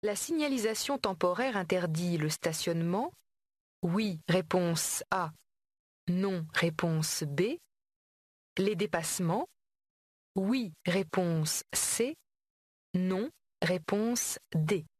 La signalisation temporaire interdit le stationnement. Oui, réponse A. Non, réponse B. Les dépassements. Oui, réponse C. Non, réponse D.